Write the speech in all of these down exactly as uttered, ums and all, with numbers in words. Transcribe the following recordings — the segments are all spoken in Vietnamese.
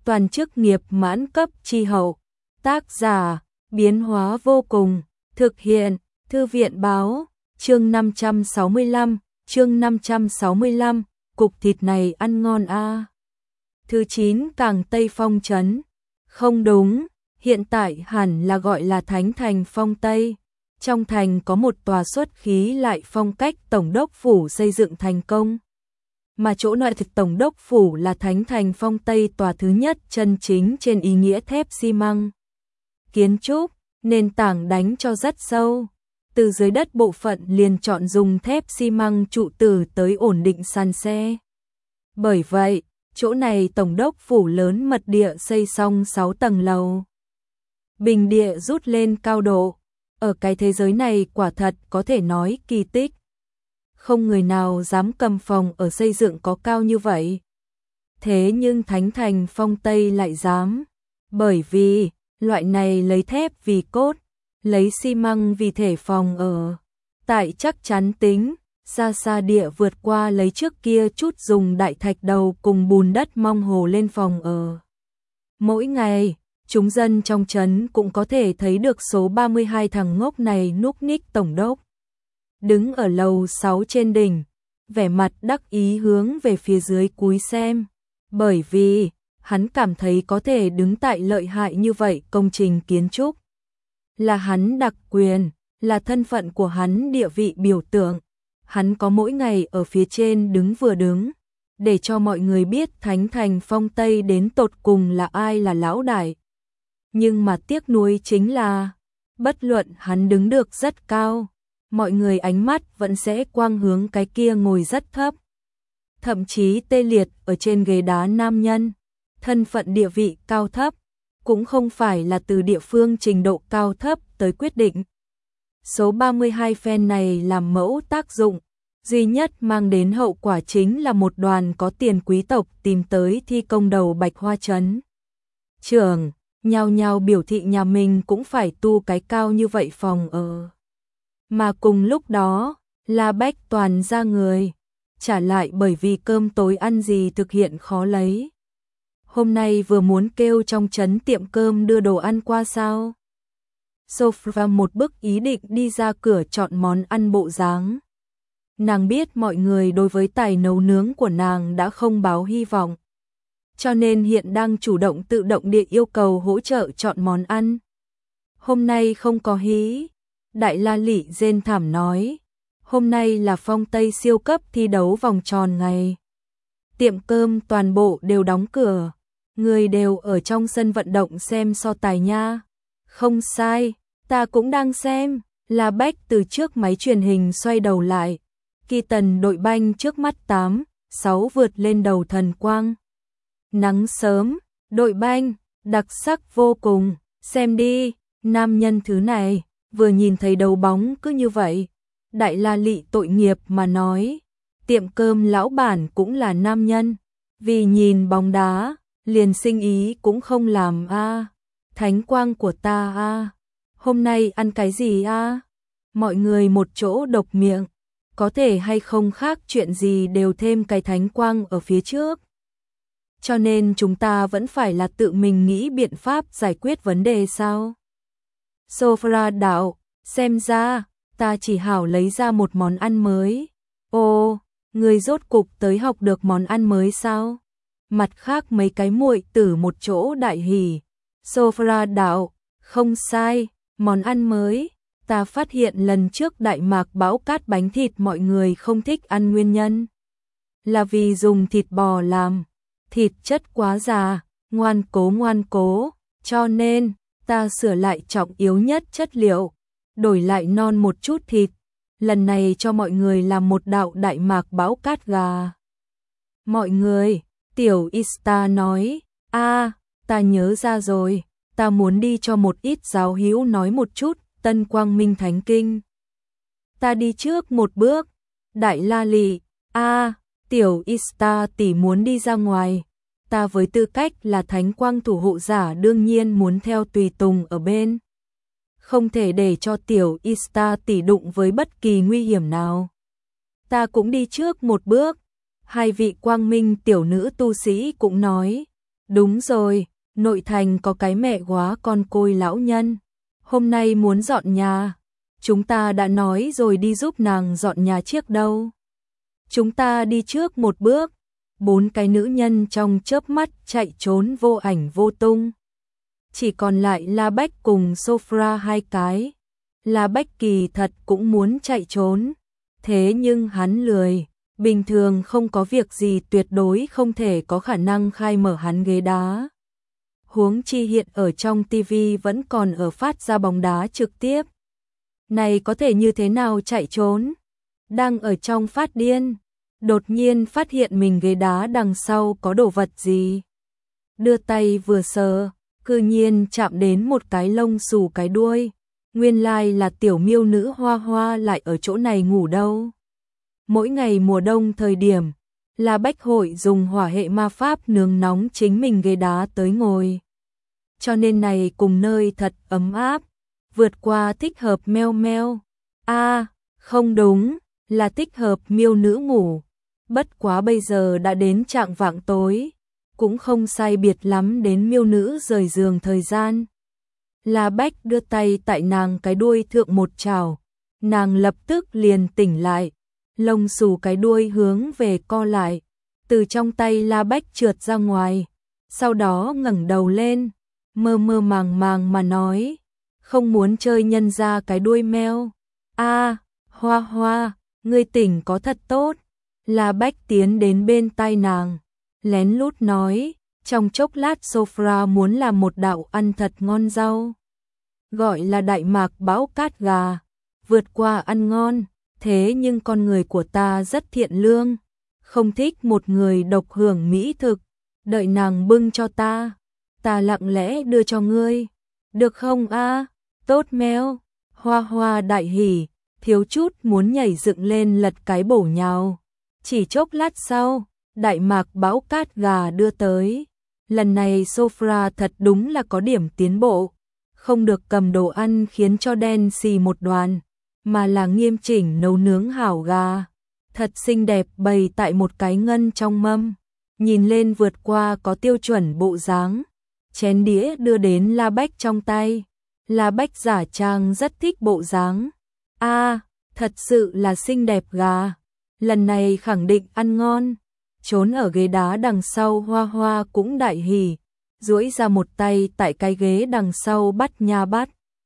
toàn chức nghiệp mãn cấp chi hậu. Tác giả, biến hóa vô cùng, thực hiện, Thư viện báo, chương năm trăm sáu mươi lăm, chương năm trăm sáu mươi lăm, cục thịt này ăn ngon a. À. Thứ chín Cảng Tây Phong trấn. Không đúng, hiện tại hẳn là gọi là Thánh Thành Phong Tây. Trong thành có một tòa xuất khí lại phong cách tổng đốc phủ xây dựng thành công. Mà chỗ nội thực tổng đốc phủ là Thánh Thành Phong Tây, tòa thứ nhất chân chính trên ý nghĩa thép xi măng. Kiến trúc, nền tảng đánh cho rất sâu. Từ dưới đất bộ phận liền chọn dùng thép xi măng trụ tử tới ổn định sàn xe. Bởi vậy, chỗ này tổng đốc phủ lớn mật địa xây xong sáu tầng lầu. Bình địa rút lên cao độ. Ở cái thế giới này quả thật có thể nói kỳ tích. Không người nào dám cầm phòng ở xây dựng có cao như vậy. Thế nhưng Thánh Thành Phong Tây lại dám. Bởi vì, loại này lấy thép vì cốt, lấy xi măng vì thể phòng ở. Tại chắc chắn tính, xa xa địa vượt qua lấy trước kia chút dùng đại thạch đầu cùng bùn đất mong hồ lên phòng ở. Mỗi ngày, chúng dân trong trấn cũng có thể thấy được số ba mươi hai thằng ngốc này núp ních tổng đốc. Đứng ở lầu sáu trên đỉnh, vẻ mặt đắc ý hướng về phía dưới cúi xem. Bởi vì, hắn cảm thấy có thể đứng tại lợi hại như vậy công trình kiến trúc. Là hắn đặc quyền, là thân phận của hắn địa vị biểu tượng. Hắn có mỗi ngày ở phía trên đứng vừa đứng, để cho mọi người biết Thánh Thành Phong Tây đến tột cùng là ai là lão đại. Nhưng mà tiếc nuối chính là, bất luận hắn đứng được rất cao, mọi người ánh mắt vẫn sẽ quang hướng cái kia ngồi rất thấp. Thậm chí tê liệt ở trên ghế đá nam nhân, thân phận địa vị cao thấp, cũng không phải là từ địa phương trình độ cao thấp tới quyết định. Số ba mươi hai phen này làm mẫu tác dụng, duy nhất mang đến hậu quả chính là một đoàn có tiền quý tộc tìm tới thi công đầu Bạch Hoa Trấn. Trưởng, nhao nhao biểu thị nhà mình cũng phải tu cái cao như vậy phòng ở. Mà cùng lúc đó, La Bách toàn ra người, trả lại bởi vì cơm tối ăn gì thực hiện khó lấy. Hôm nay vừa muốn kêu trong trấn tiệm cơm đưa đồ ăn qua sao. Sophia một bức ý định đi ra cửa chọn món ăn bộ dáng. Nàng biết mọi người đối với tài nấu nướng của nàng đã không báo hy vọng. Cho nên hiện đang chủ động tự động địa yêu cầu hỗ trợ chọn món ăn. Hôm nay không có hí. Đại La Lị rên thảm nói. Hôm nay là Phong Tây siêu cấp thi đấu vòng tròn ngày. Tiệm cơm toàn bộ đều đóng cửa. Người đều ở trong sân vận động xem so tài nha. Không sai, ta cũng đang xem. La Bách từ trước máy truyền hình xoay đầu lại. Kỳ tần đội banh trước mắt tám, sáu vượt lên đầu thần quang. Nắng sớm, đội banh, đặc sắc vô cùng. Xem đi, nam nhân thứ này, vừa nhìn thấy đấu bóng cứ như vậy. Đại La Lị tội nghiệp mà nói. Tiệm cơm lão bản cũng là nam nhân. Vì nhìn bóng đá, liền sinh ý cũng không làm a. À. Thánh quang của ta a. À. Hôm nay ăn cái gì a? À? Mọi người một chỗ độc miệng. Có thể hay không khác chuyện gì đều thêm cái thánh quang ở phía trước. Cho nên chúng ta vẫn phải là tự mình nghĩ biện pháp giải quyết vấn đề sao? Sophia đạo, xem ra, ta chỉ hảo lấy ra một món ăn mới. Ồ, người rốt cục tới học được món ăn mới sao? Mặt khác mấy cái muội tử một chỗ đại hỉ. Sophia đạo, không sai, món ăn mới. Ta phát hiện lần trước Đại Mạc bão cát bánh thịt mọi người không thích ăn nguyên nhân. Là vì dùng thịt bò làm. Thịt chất quá già, ngoan cố ngoan cố. Cho nên, ta sửa lại trọng yếu nhất chất liệu. Đổi lại non một chút thịt. Lần này cho mọi người làm một đạo Đại Mạc bão cát gà. Mọi người, tiểu Ista nói, a, ta nhớ ra rồi. Ta muốn đi cho một ít giáo hữu nói một chút. Tân Quang Minh Thánh Kinh. Ta đi trước một bước. Đại La Lị, a, tiểu Ista tỷ muốn đi ra ngoài. Ta với tư cách là Thánh Quang thủ hộ giả đương nhiên muốn theo tùy tùng ở bên. Không thể để cho tiểu Ista tỷ đụng với bất kỳ nguy hiểm nào. Ta cũng đi trước một bước. Hai vị Quang Minh tiểu nữ tu sĩ cũng nói, Đúng rồi, nội thành có cái mẹ góa con côi lão nhân. Hôm nay muốn dọn nhà. Chúng ta đã nói rồi đi giúp nàng dọn nhà trước đâu. Chúng ta đi trước một bước. Bốn cái nữ nhân trong chớp mắt chạy trốn vô ảnh vô tung. Chỉ còn lại La Bách cùng Sophia hai cái. La Bách kỳ thật cũng muốn chạy trốn. Thế nhưng hắn lười. Bình thường không có việc gì tuyệt đối không thể có khả năng khai mở hắn ghế đá. Huống chi hiện ở trong tivi vẫn còn ở phát ra bóng đá trực tiếp. Này có thể như thế nào chạy trốn? Đang ở trong phát điên. Đột nhiên phát hiện mình ghế đá đằng sau có đồ vật gì. Đưa tay vừa sờ, cư nhiên chạm đến một cái lông xù cái đuôi. Nguyên lai là tiểu miêu nữ Hoa Hoa lại ở chỗ này ngủ đâu. Mỗi ngày mùa đông thời điểm, La Bách hội dùng hỏa hệ ma pháp nướng nóng chính mình ghế đá tới ngồi. Cho nên này cùng nơi thật ấm áp, vượt qua thích hợp meo meo. A, à, không đúng, là thích hợp miêu nữ ngủ. Bất quá bây giờ đã đến trạng vạng tối, cũng không sai biệt lắm đến miêu nữ rời giường thời gian. La Bách đưa tay tại nàng cái đuôi thượng một chảo, nàng lập tức liền tỉnh lại, lông xù cái đuôi hướng về co lại, từ trong tay La Bách trượt ra ngoài, sau đó ngẩng đầu lên, mơ mơ màng màng mà nói, không muốn chơi nhân ra cái đuôi meo. A, à, Hoa Hoa, ngươi tỉnh có thật tốt. La Bách tiến đến bên tai nàng, lén lút nói, trong chốc lát Sophia muốn làm một đạo ăn thật ngon rau. Gọi là đại mạc bão cát gà, vượt qua ăn ngon, thế nhưng con người của ta rất thiện lương, không thích một người độc hưởng mỹ thực, đợi nàng bưng cho ta, ta lặng lẽ đưa cho ngươi, được không a? À? Tốt meo. Hoa Hoa đại hỉ, thiếu chút muốn nhảy dựng lên lật cái bổ nhào. Chỉ chốc lát sau, đại mạc bão cát gà đưa tới. Lần này Sophia thật đúng là có điểm tiến bộ, không được cầm đồ ăn khiến cho đen xì một đoàn, mà là nghiêm chỉnh nấu nướng hảo gà. Thật xinh đẹp bày tại một cái ngân trong mâm, nhìn lên vượt qua có tiêu chuẩn bộ dáng. Chén đĩa đưa đến La Bách trong tay. La Bách giả trang rất thích bộ dáng. A, à, thật sự là xinh đẹp gà. Lần này khẳng định ăn ngon. Trốn ở ghế đá đằng sau Hoa Hoa cũng đại hỉ, duỗi ra một tay tại cái ghế đằng sau bắt nha bắt.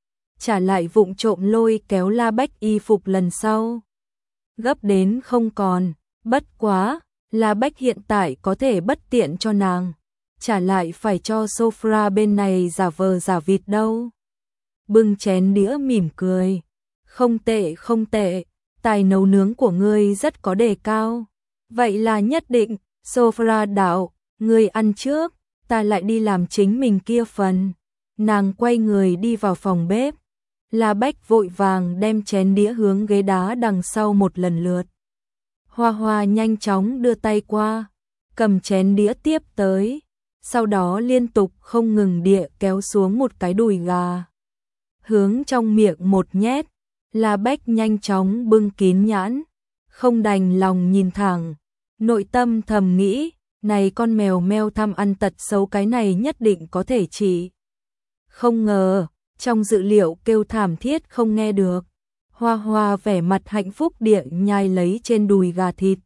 Trả lại vụng trộm lôi kéo La Bách y phục lần sau. Gấp đến không còn, bất quá, La Bách hiện tại có thể bất tiện cho nàng. Trả lại phải cho Sophia bên này giả vờ giả vịt đâu. Bưng chén đĩa mỉm cười. Không tệ không tệ, tài nấu nướng của ngươi rất có đề cao. Vậy là nhất định, Sophia đạo, ngươi ăn trước, ta lại đi làm chính mình kia phần. Nàng quay người đi vào phòng bếp. La Bách vội vàng đem chén đĩa hướng ghế đá đằng sau một lần lượt. Hoa Hoa nhanh chóng đưa tay qua, cầm chén đĩa tiếp tới, sau đó liên tục không ngừng địa kéo xuống một cái đùi gà. Hướng trong miệng một nhét, La Bách nhanh chóng bưng kín nhãn, không đành lòng nhìn thẳng, nội tâm thầm nghĩ, này con mèo meo tham ăn tật xấu cái này nhất định có thể trị. Không ngờ, trong dự liệu kêu thảm thiết không nghe được. Hoa Hoa vẻ mặt hạnh phúc địa nhai lấy trên đùi gà thịt.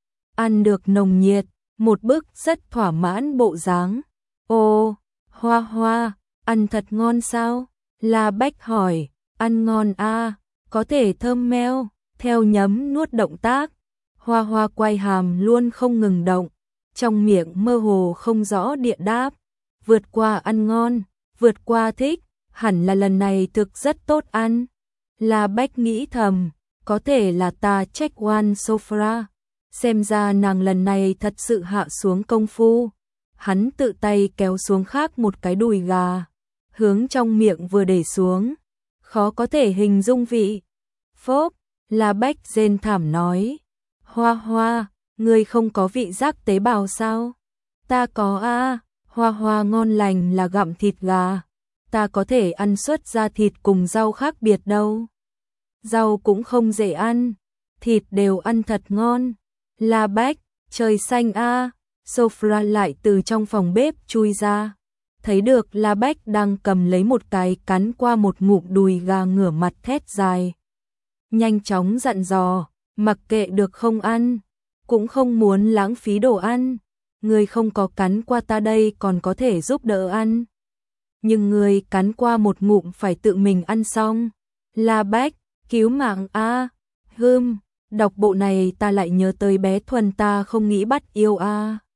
Ăn được nồng nhiệt, một bức rất thỏa mãn bộ dáng. Ô, Hoa Hoa, ăn thật ngon sao? La Bách hỏi, ăn ngon a, à, có thể thơm meo, theo nhấm nuốt động tác. Hoa Hoa quay hàm luôn không ngừng động, trong miệng mơ hồ không rõ địa đáp, vượt qua ăn ngon, vượt qua thích, hẳn là lần này thực rất tốt ăn. La Bách nghĩ thầm, có thể là ta trách oan Sophia, xem ra nàng lần này thật sự hạ xuống công phu. Hắn tự tay kéo xuống khác một cái đùi gà, hướng trong miệng vừa để xuống, khó có thể hình dung vị. Phốp, La Bách rên thảm nói, Hoa Hoa, ngươi không có vị giác tế bào sao? Ta có a, à, Hoa Hoa ngon lành là gặm thịt gà, ta có thể ăn suốt ra thịt cùng rau khác biệt đâu. Rau cũng không dễ ăn, thịt đều ăn thật ngon. La Bách, trời xanh a, à, Sophia lại từ trong phòng bếp chui ra, thấy được La Bách đang cầm lấy một cái cắn qua một ngụm đùi gà ngửa mặt thét dài. Nhanh chóng dặn dò, mặc kệ được không ăn, cũng không muốn lãng phí đồ ăn, người không có cắn qua ta đây còn có thể giúp đỡ ăn. Nhưng người cắn qua một ngụm phải tự mình ăn xong. La Bách, cứu mạng a. Hừm, đọc bộ này ta lại nhớ tới bé Thuần ta không nghĩ bắt yêu a.